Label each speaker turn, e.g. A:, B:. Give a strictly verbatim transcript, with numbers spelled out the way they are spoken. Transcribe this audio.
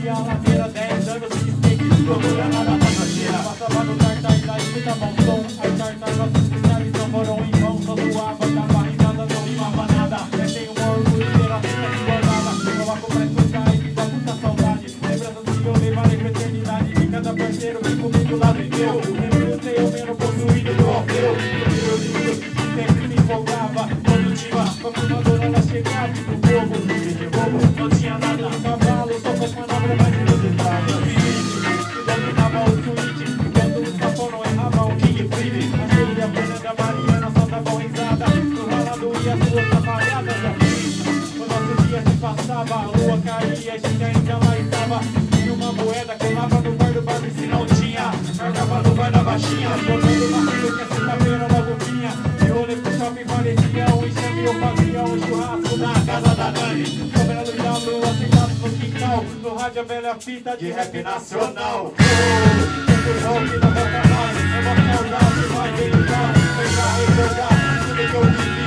A: subia a ladeira, dez anos de skate, procurando a data tira. Passava no tartar da escuta bom som, aí tartar nossos especiais não foram em vão, só suava, dava risada, não rimava nada. Eu tenho um orgulho de ter a fita que guardava, coloco pra escutar e me dá muita saudade. Lembranças que eu levarei pra eternidade, de cada parceiro que comigo lá viveu. Lembro de eu mesmo possuído do alfeu, eu lindo, sempre me empolgava, quando tinha a computadora ela chegava no povo, e de bobo, não tinha nada no cavalo, só com as manobras mais inusitadas. Eu dominava o switch, quando o sapão não errava o King Free. Achei a Fernanda Mariana, só dava risada, no ralado e as suas trabalhadas aqui. O nosso dia se passava, a lua caía, a gente ainda lá estava. Tinha uma moeda que lava no bar do barco se não tinha, marcava no bar da baixinha, jogando barril que a sexta-feira logo vinha. E rolê pro shopping parecia um enxame, eu fazia um churrasco na casa da Dani. Cobrando da lua, sentado no quintal, no rádio a velha fita de rap nacional. Sempre rock na boca mais, é uma saudade, vai deitar, vai recordar tudo que eu vivi.